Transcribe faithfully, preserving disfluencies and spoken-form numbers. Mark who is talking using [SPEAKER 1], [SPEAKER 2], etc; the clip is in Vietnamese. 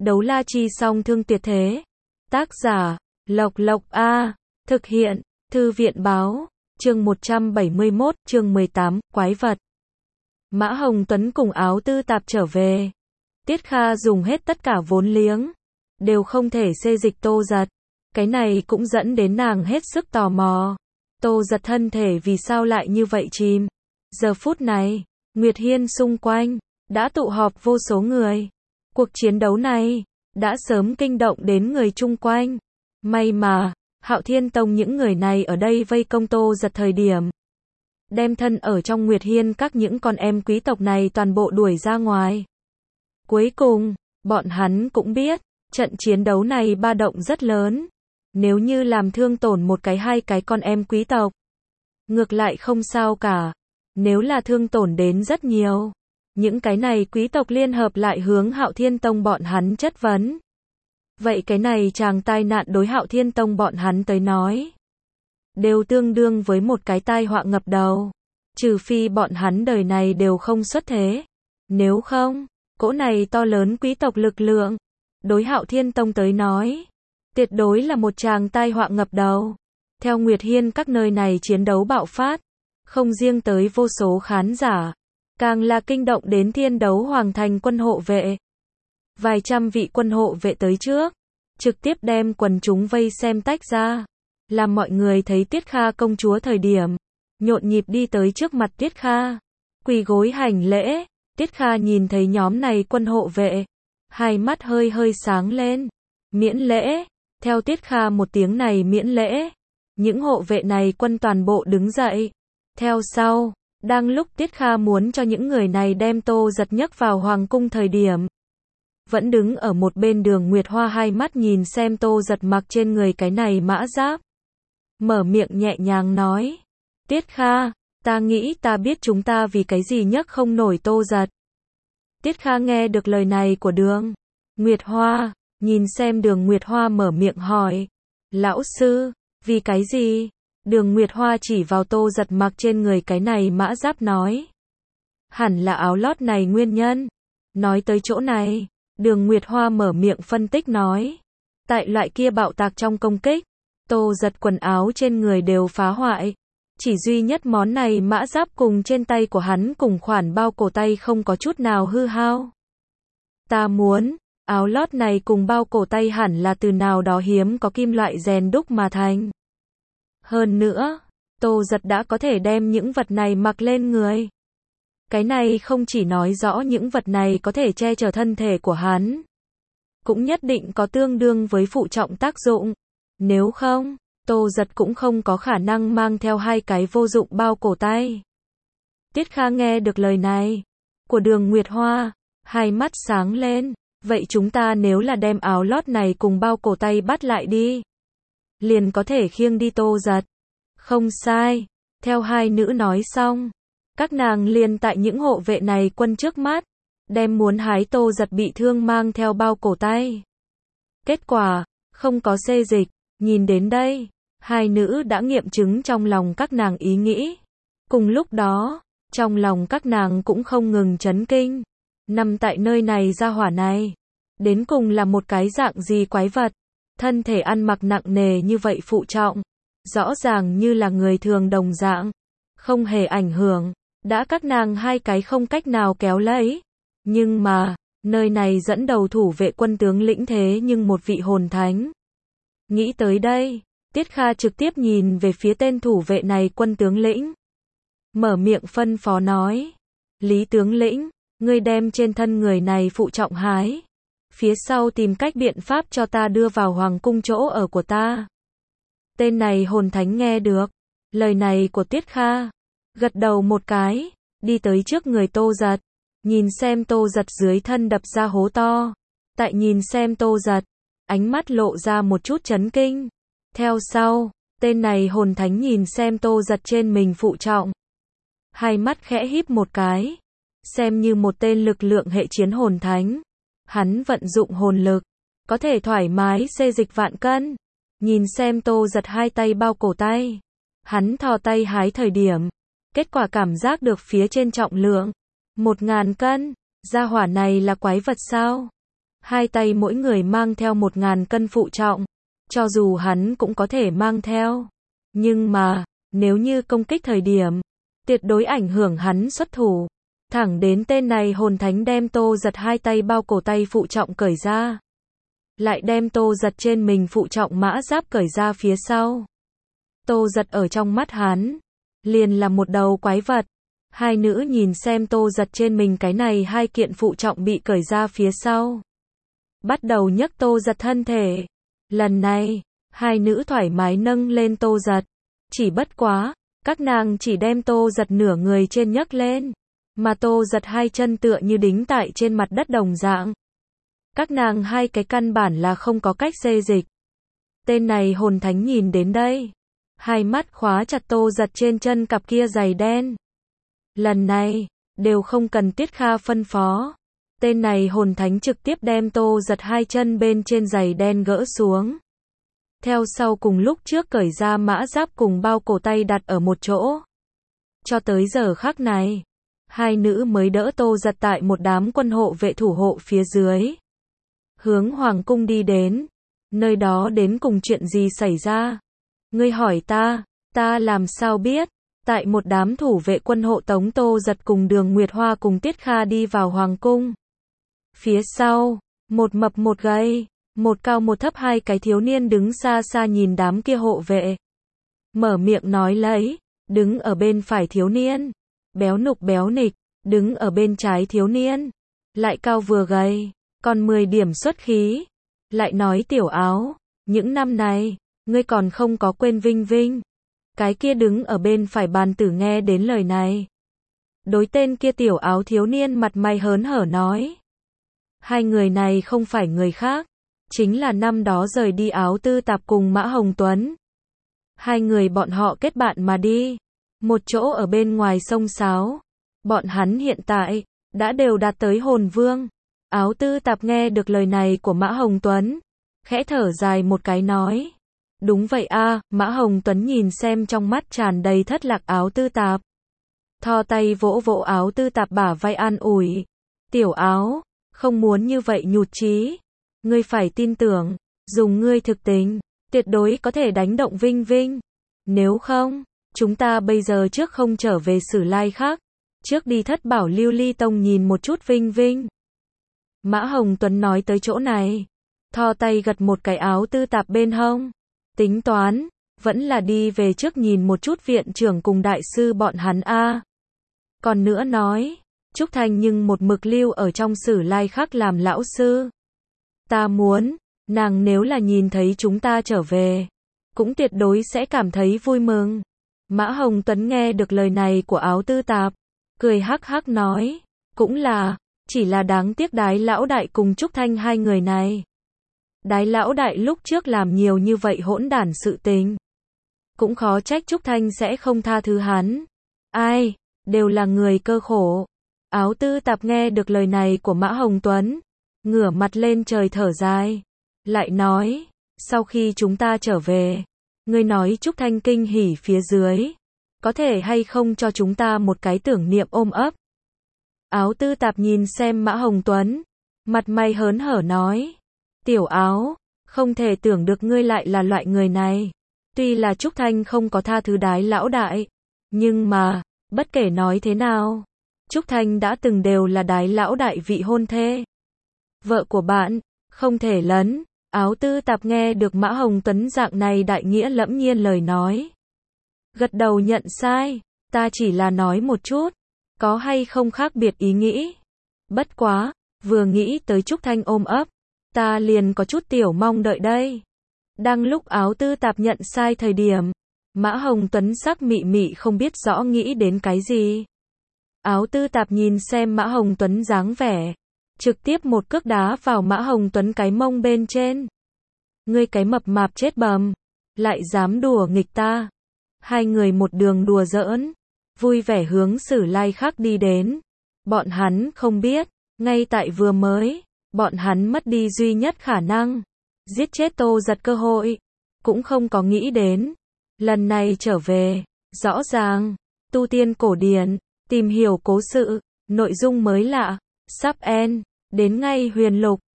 [SPEAKER 1] Đấu la chi song thương tuyệt thế. Tác giả, Lộc Lộc A. Thực hiện, Thư viện báo. Chương một trăm bảy mươi mốt, chương mười tám, quái vật. Mã Hồng Tuấn cùng Áo Tư Tạp trở về. Tiết Kha dùng hết tất cả vốn liếng, đều không thể xê dịch Tô Giật. Cái này cũng dẫn đến nàng hết sức tò mò. Tô Giật thân thể vì sao lại như vậy chìm? Giờ phút này, Nguyệt Hiên xung quanh, đã tụ họp vô số người. Cuộc chiến đấu này, đã sớm kinh động đến người chung quanh. May mà, Hạo Thiên Tông những người này ở đây vây công Tô Giật thời điểm, đem thân ở trong Nguyệt Hiên các những con em quý tộc này toàn bộ đuổi ra ngoài. Cuối cùng, bọn hắn cũng biết, trận chiến đấu này ba động rất lớn. Nếu như làm thương tổn một cái hai cái con em quý tộc, ngược lại không sao cả. Nếu là thương tổn đến rất nhiều, những cái này quý tộc liên hợp lại hướng Hạo Thiên Tông bọn hắn chất vấn. Vậy cái này chàng tai nạn đối Hạo Thiên Tông bọn hắn tới nói, đều tương đương với một cái tai họa ngập đầu. Trừ phi bọn hắn đời này đều không xuất thế. Nếu không, cỗ này to lớn quý tộc lực lượng, đối Hạo Thiên Tông tới nói, tuyệt đối là một tràng tai họa ngập đầu. Theo Nguyệt Hiên các nơi này chiến đấu bạo phát, không riêng tới vô số khán giả, càng là kinh động đến Thiên Đấu Hoàng Thành quân hộ vệ. Vài trăm vị quân hộ vệ tới trước, trực tiếp đem quần chúng vây xem tách ra, làm mọi người thấy Tiết Kha công chúa thời điểm, nhộn nhịp đi tới trước mặt Tiết Kha, quỳ gối hành lễ. Tiết Kha nhìn thấy nhóm này quân hộ vệ, hai mắt hơi hơi sáng lên. Miễn lễ. Theo Tiết Kha một tiếng này miễn lễ, những hộ vệ này quân toàn bộ đứng dậy. Theo sau, đang lúc Tiết Kha muốn cho những người này đem Tô Giật nhấc vào hoàng cung thời điểm, vẫn đứng ở một bên Đường Nguyệt Hoa hai mắt nhìn xem Tô Giật mặc trên người cái này mã giáp, mở miệng nhẹ nhàng nói: Tiết Kha, ta nghĩ ta biết chúng ta vì cái gì nhấc không nổi Tô Giật. Tiết Kha nghe được lời này của Đường Nguyệt Hoa, nhìn xem Đường Nguyệt Hoa mở miệng hỏi: Lão sư, vì cái gì? Đường Nguyệt Hoa chỉ vào Tô Giật mặc trên người cái này mã giáp nói: hẳn là áo lót này nguyên nhân. Nói tới chỗ này, Đường Nguyệt Hoa mở miệng phân tích nói: tại loại kia bạo tạc trong công kích, Tô Giật quần áo trên người đều phá hoại. Chỉ duy nhất món này mã giáp cùng trên tay của hắn cùng khoản bao cổ tay không có chút nào hư hao. Ta muốn, áo lót này cùng bao cổ tay hẳn là từ nào đó hiếm có kim loại rèn đúc mà thành. Hơn nữa, Tô Giật đã có thể đem những vật này mặc lên người. Cái này không chỉ nói rõ những vật này có thể che chở thân thể của hắn, cũng nhất định có tương đương với phụ trọng tác dụng. Nếu không, Tô Giật cũng không có khả năng mang theo hai cái vô dụng bao cổ tay. Tiết Kha nghe được lời này của Đường Nguyệt Hoa, hai mắt sáng lên. Vậy chúng ta nếu là đem áo lót này cùng bao cổ tay bắt lại đi, liền có thể khiêng đi Tô Giật. Không sai. Theo hai nữ nói xong, các nàng liền tại những hộ vệ này quân trước mắt, đem muốn hái Tô Giật bị thương mang theo bao cổ tay. Kết quả, không có xê dịch. Nhìn đến đây, hai nữ đã nghiệm chứng trong lòng các nàng ý nghĩ. Cùng lúc đó, trong lòng các nàng cũng không ngừng chấn kinh. Nằm tại nơi này ra hỏa này, đến cùng là một cái dạng gì quái vật? Thân thể ăn mặc nặng nề như vậy phụ trọng, rõ ràng như là người thường đồng dạng, không hề ảnh hưởng, đã các nàng hai cái không cách nào kéo lấy. Nhưng mà, nơi này dẫn đầu thủ vệ quân tướng lĩnh thế nhưng một vị hồn thánh. Nghĩ tới đây, Tiết Kha trực tiếp nhìn về phía tên thủ vệ này quân tướng lĩnh, mở miệng phân phó nói: Lý tướng lĩnh, ngươi đem trên thân người này phụ trọng hái, phía sau tìm cách biện pháp cho ta đưa vào hoàng cung chỗ ở của ta. Tên này hồn thánh nghe được lời này của Tiết Kha, gật đầu một cái, đi tới trước người Tô Giật, nhìn xem Tô Giật dưới thân đập ra hố to. Tại nhìn xem Tô Giật, ánh mắt lộ ra một chút chấn kinh. Theo sau, tên này hồn thánh nhìn xem Tô Giật trên mình phụ trọng, hai mắt khẽ híp một cái. Xem như một tên lực lượng hệ chiến hồn thánh, hắn vận dụng hồn lực, có thể thoải mái xê dịch vạn cân. Nhìn xem Tô Giật hai tay bao cổ tay, hắn thò tay hái thời điểm, kết quả cảm giác được phía trên trọng lượng một ngàn cân. Gia hỏa này là quái vật sao? Hai tay mỗi người mang theo một ngàn cân phụ trọng. Cho dù hắn cũng có thể mang theo. Nhưng mà, nếu như công kích thời điểm, tuyệt đối ảnh hưởng hắn xuất thủ. Thẳng đến tên này hồn thánh đem Tô Giật hai tay bao cổ tay phụ trọng cởi ra. Lại đem Tô Giật trên mình phụ trọng mã giáp cởi ra phía sau. Tô Giật ở trong mắt hắn, liền là một đầu quái vật. Hai nữ nhìn xem Tô Giật trên mình cái này hai kiện phụ trọng bị cởi ra phía sau. Bắt đầu nhấc Tô Giật thân thể. Lần này, hai nữ thoải mái nâng lên Tô Giật. Chỉ bất quá, các nàng chỉ đem Tô Giật nửa người trên nhấc lên. Mà Tô Giật hai chân tựa như đính tại trên mặt đất đồng dạng. Các nàng hai cái căn bản là không có cách xê dịch. Tên này hồn thánh nhìn đến đây. Hai mắt khóa chặt Tô Giật trên chân cặp kia giày đen. Lần này, đều không cần Tiết Kha phân phó. Tên này hồn thánh trực tiếp đem Tô Giật hai chân bên trên giày đen gỡ xuống. Theo sau cùng lúc trước cởi ra mã giáp cùng bao cổ tay đặt ở một chỗ. Cho tới giờ khắc này, hai nữ mới đỡ Tô Giật tại một đám quân hộ vệ thủ hộ phía dưới. Hướng hoàng cung đi đến. Nơi đó đến cùng chuyện gì xảy ra? Ngươi hỏi ta, ta làm sao biết? Tại một đám thủ vệ quân hộ tống Tô Giật cùng Đường Nguyệt Hoa cùng Tiết Kha đi vào hoàng cung. Phía sau, một mập một gầy, một cao một thấp hai cái thiếu niên đứng xa xa nhìn đám kia hộ vệ. Mở miệng nói lấy, đứng ở bên phải thiếu niên, béo nục béo nịch, đứng ở bên trái thiếu niên, lại cao vừa gầy, còn mười điểm xuất khí. Lại nói Tiểu Áo, những năm này, ngươi còn không có quên Vinh Vinh. Cái kia đứng ở bên phải bàn tử nghe đến lời này. Đối tên kia Tiểu Áo thiếu niên mặt mày hớn hở nói. Hai người này không phải người khác, chính là năm đó rời đi Áo Tư Tạp cùng Mã Hồng Tuấn. Hai người bọn họ kết bạn mà đi, một chỗ ở bên ngoài sông Sáo. Bọn hắn hiện tại, đã đều đạt tới hồn vương. Áo Tư Tạp nghe được lời này của Mã Hồng Tuấn, khẽ thở dài một cái nói. Đúng vậy a, Mã Hồng Tuấn nhìn xem trong mắt tràn đầy thất lạc Áo Tư Tạp. Thò tay vỗ vỗ Áo Tư Tạp bả vai an ủi. Tiểu Áo, không muốn như vậy nhụt chí. Ngươi phải tin tưởng, dùng ngươi thực tình, tuyệt đối có thể đánh động Vinh Vinh. Nếu không, chúng ta bây giờ trước không trở về Sử Lai khác. Trước đi Thất Bảo Lưu Ly Tông nhìn một chút Vinh Vinh. Mã Hồng Tuấn nói tới chỗ này, thò tay gật một cái Áo Tư Tạp bên hông. Tính toán, vẫn là đi về trước nhìn một chút viện trưởng cùng đại sư bọn hắn a. Còn nữa nói, Trúc Thanh nhưng một mực lưu ở trong Sử Lai khác làm lão sư. Ta muốn, nàng nếu là nhìn thấy chúng ta trở về, cũng tuyệt đối sẽ cảm thấy vui mừng. Mã Hồng Tuấn nghe được lời này của Áo Tư Tạp, cười hắc hắc nói, cũng là, chỉ là đáng tiếc Đái lão đại cùng Trúc Thanh hai người này. Đái lão đại lúc trước làm nhiều như vậy hỗn đản sự tình, cũng khó trách Trúc Thanh sẽ không tha thứ hắn. Ai, đều là người cơ khổ. Áo Tư Tạp nghe được lời này của Mã Hồng Tuấn, ngửa mặt lên trời thở dài, lại nói, sau khi chúng ta trở về, ngươi nói Trúc Thanh kinh hỉ phía dưới, có thể hay không cho chúng ta một cái tưởng niệm ôm ấp. Áo Tư Tạp nhìn xem Mã Hồng Tuấn, mặt mày hớn hở nói, Tiểu Áo, không thể tưởng được ngươi lại là loại người này. Tuy là Trúc Thanh không có tha thứ Đái lão đại, nhưng mà, bất kể nói thế nào, Trúc Thanh đã từng đều là Đái lão đại vị hôn thê. Vợ của bạn, không thể lấn. Áo Tư Tạp nghe được Mã Hồng Tuấn dạng này đại nghĩa lẫm nhiên lời nói, gật đầu nhận sai, ta chỉ là nói một chút, có hay không khác biệt ý nghĩ. Bất quá, vừa nghĩ tới Trúc Thanh ôm ấp, ta liền có chút tiểu mong đợi đây. Đang lúc Áo Tư Tạp nhận sai thời điểm, Mã Hồng Tuấn sắc mị mị không biết rõ nghĩ đến cái gì. Áo Tư Tạp nhìn xem Mã Hồng Tuấn dáng vẻ, trực tiếp một cước đá vào Mã Hồng Tuấn cái mông bên trên. Ngươi cái mập mạp chết bầm, lại dám đùa nghịch ta. Hai người một đường đùa giỡn, vui vẻ hướng Sử Lai khác đi đến. Bọn hắn không biết, ngay tại vừa mới, bọn hắn mất đi duy nhất khả năng giết chết Tô Giật cơ hội, cũng không có nghĩ đến. Lần này trở về, rõ ràng, tu tiên cổ điển, tìm hiểu cố sự, nội dung mới lạ, sắp end, đến ngay huyền lục.